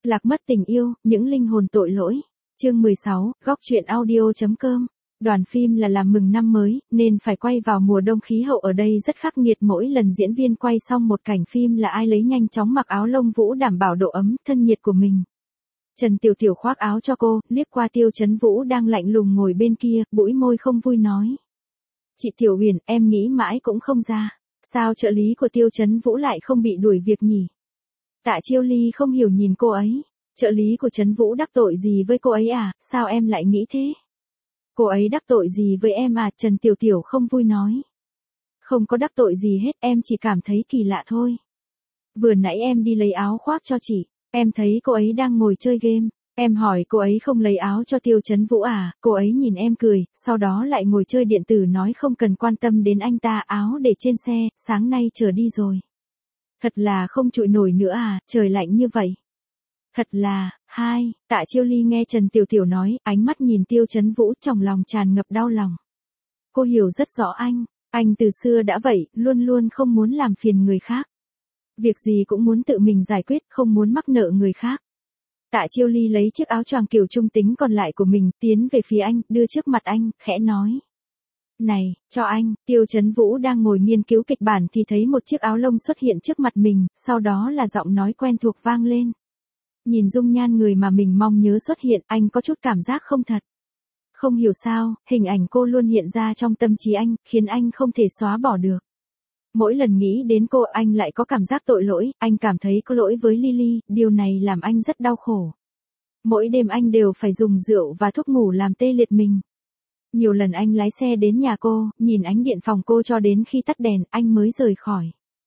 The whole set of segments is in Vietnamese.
Lạc mất tình yêu, những linh hồn tội lỗi. Chương 16, góc truyện audio.com. Đoàn phim là làm mừng năm mới, nên phải quay vào mùa đông, khí hậu ở đây rất khắc nghiệt, mỗi lần diễn viên quay xong một cảnh phim là ai lấy nhanh chóng mặc áo lông vũ đảm bảo độ ấm, thân nhiệt của mình. Trần Tiểu Tiểu khoác áo cho cô, liếc qua Tiêu Chấn Vũ đang lạnh lùng ngồi bên kia, bũi môi không vui nói. Chị Tiểu Huyền, em nghĩ mãi cũng không ra, sao trợ lý của Tiêu Chấn Vũ lại không bị đuổi việc nhỉ? Tạ Chiêu Ly không hiểu nhìn cô ấy, trợ lý của Chấn Vũ đắc tội gì với cô ấy à, sao em lại nghĩ thế? Cô ấy đắc tội gì với em à, Trần Tiểu Tiểu không vui nói. Không có đắc tội gì hết, em chỉ cảm thấy kỳ lạ thôi. Vừa nãy em đi lấy áo khoác cho chị, em thấy cô ấy đang ngồi chơi game. Em hỏi cô ấy không lấy áo cho Tiêu Chấn Vũ à, cô ấy nhìn em cười, sau đó lại ngồi chơi điện tử nói không cần quan tâm đến anh ta, áo để trên xe, sáng nay chờ đi rồi. Thật là không chịu nổi nữa à, trời lạnh như vậy. Thật là, Tạ Chiêu Ly nghe Trần Tiểu Tiểu nói, ánh mắt nhìn Tiêu Chấn Vũ, trong lòng tràn ngập đau lòng. Cô hiểu rất rõ anh từ xưa đã vậy, luôn luôn không muốn làm phiền người khác. Việc gì cũng muốn tự mình giải quyết, không muốn mắc nợ người khác. Tạ Chiêu Ly lấy chiếc áo choàng kiểu trung tính còn lại của mình, tiến về phía anh, đưa trước mặt anh, khẽ nói. Này, cho anh. Tiêu Chấn Vũ đang ngồi nghiên cứu kịch bản thì thấy một chiếc áo lông xuất hiện trước mặt mình, sau đó là giọng nói quen thuộc vang lên. Nhìn dung nhan người mà mình mong nhớ xuất hiện, anh có chút cảm giác không thật. Không hiểu sao, hình ảnh cô luôn hiện ra trong tâm trí anh, khiến anh không thể xóa bỏ được. Mỗi lần nghĩ đến cô, anh lại có cảm giác tội lỗi, anh cảm thấy có lỗi với Lily, điều này làm anh rất đau khổ. Mỗi đêm anh đều phải dùng rượu và thuốc ngủ làm tê liệt mình. Nhiều lần anh lái xe đến nhà cô, nhìn ánh điện phòng cô cho đến khi tắt đèn, anh mới rời khỏi.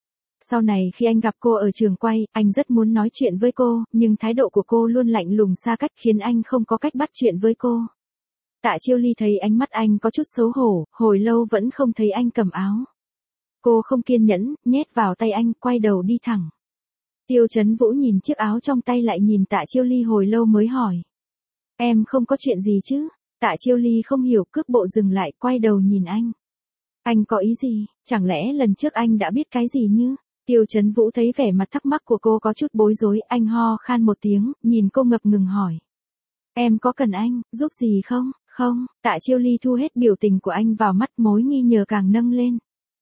Sau này khi anh gặp cô ở trường quay, anh rất muốn nói chuyện với cô, nhưng thái độ của cô luôn lạnh lùng xa cách khiến anh không có cách bắt chuyện với cô. Tạ Chiêu Ly thấy ánh mắt anh có chút xấu hổ, hồi lâu vẫn không thấy anh cầm áo. Cô không kiên nhẫn, nhét vào tay anh, quay đầu đi thẳng. Tiêu Chấn Vũ nhìn chiếc áo trong tay lại nhìn Tạ Chiêu Ly hồi lâu mới hỏi. Em không có chuyện gì chứ? Tạ Chiêu Ly không hiểu, cước bộ dừng lại, quay đầu nhìn anh. Anh có ý gì, chẳng lẽ lần trước anh đã biết cái gì như? Tiêu Chấn Vũ thấy vẻ mặt thắc mắc của cô có chút bối rối, anh ho khan một tiếng, nhìn cô ngập ngừng hỏi. Em có cần anh giúp gì không? Không. Tạ Chiêu Ly thu hết biểu tình của anh vào mắt, mối nghi ngờ càng nâng lên.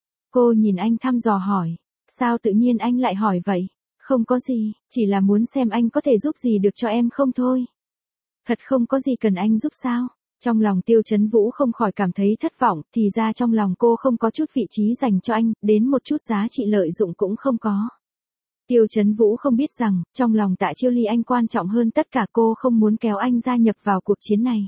Cô nhìn anh thăm dò hỏi. Sao tự nhiên anh lại hỏi vậy? Không có gì, chỉ là muốn xem anh có thể giúp gì được cho em không thôi. Thật không có gì cần anh giúp sao? Trong lòng Tiêu Chấn Vũ không khỏi cảm thấy thất vọng, thì ra trong lòng cô không có chút vị trí dành cho anh, đến một chút giá trị lợi dụng cũng không có. Tiêu Chấn Vũ không biết rằng, trong lòng Tạ Chiêu Ly anh quan trọng hơn tất cả, cô không muốn kéo anh gia nhập vào cuộc chiến này.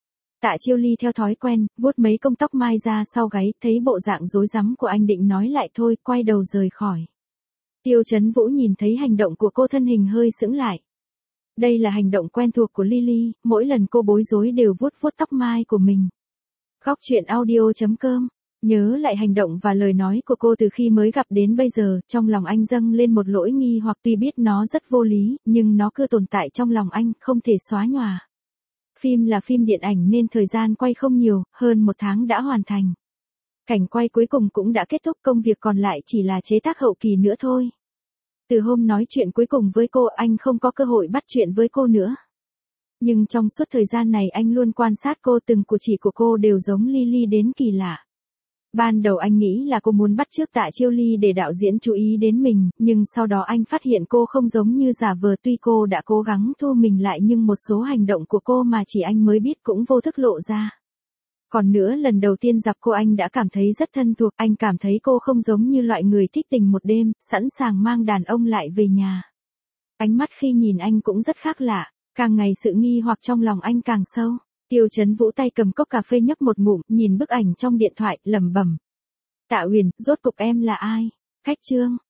Tạ Chiêu Ly theo thói quen, vuốt mấy công tóc mai ra sau gáy, thấy bộ dạng rối rắm của anh định nói lại thôi, quay đầu rời khỏi. Tiêu Chấn Vũ nhìn thấy hành động của cô, thân hình hơi sững lại. Đây là hành động quen thuộc của Lily, mỗi lần cô bối rối đều vuốt vuốt tóc mai của mình. Góc truyện audio.com. Nhớ lại hành động và lời nói của cô từ khi mới gặp đến bây giờ, trong lòng anh dâng lên một nỗi nghi hoặc, tuy biết nó rất vô lý, nhưng nó cứ tồn tại trong lòng anh, không thể xóa nhòa. Phim là phim điện ảnh nên thời gian quay không nhiều, hơn 1 tháng đã hoàn thành. Cảnh quay cuối cùng cũng đã kết thúc, công việc còn lại chỉ là chế tác hậu kỳ nữa thôi. Từ hôm nói chuyện cuối cùng với cô, anh không có cơ hội bắt chuyện với cô nữa. Nhưng trong suốt thời gian này anh luôn quan sát cô, từng cử chỉ của cô đều giống Lily đến kỳ lạ. Ban đầu anh nghĩ là cô muốn bắt chước Tạ Chiêu Ly để đạo diễn chú ý đến mình, nhưng sau đó anh phát hiện cô không giống như giả vờ, tuy cô đã cố gắng thu mình lại nhưng một số hành động của cô mà chỉ anh mới biết cũng vô thức lộ ra. Còn nữa, lần đầu tiên gặp cô anh đã cảm thấy rất thân thuộc, anh cảm thấy cô không giống như loại người thích tình một đêm, sẵn sàng mang đàn ông lại về nhà. Ánh mắt khi nhìn anh cũng rất khác lạ, càng ngày sự nghi hoặc trong lòng anh càng sâu. Tiêu Chấn Vũ tay cầm cốc cà phê nhấp một ngụm, nhìn bức ảnh trong điện thoại, lẩm bẩm. Tạ Huyền, rốt cục em là ai? Khách Trương,